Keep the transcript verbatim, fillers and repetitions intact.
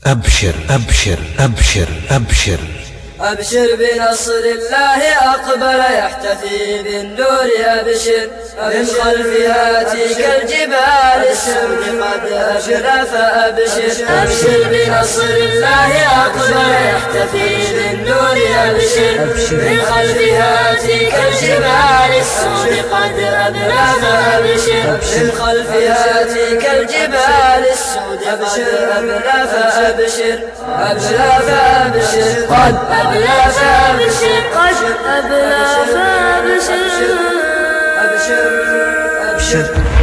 أبشر أبشر أبشر أبشر أبشر بنصر الله أقبل يحتفي بالنور. أبشر من خلفها تلك الجبال السود قد أشرف. أبشر أبشر بنصر الله أقبل يحتفي بالنور. أبشر من خلفها تلك الجبال السود قد أبلف. أبشر من خلفها تلك الجبال السود قد أبلف. أبشر أبلف. أبشر قد أبلف. أبشر قد أبلف. أبشر أبشر أبشر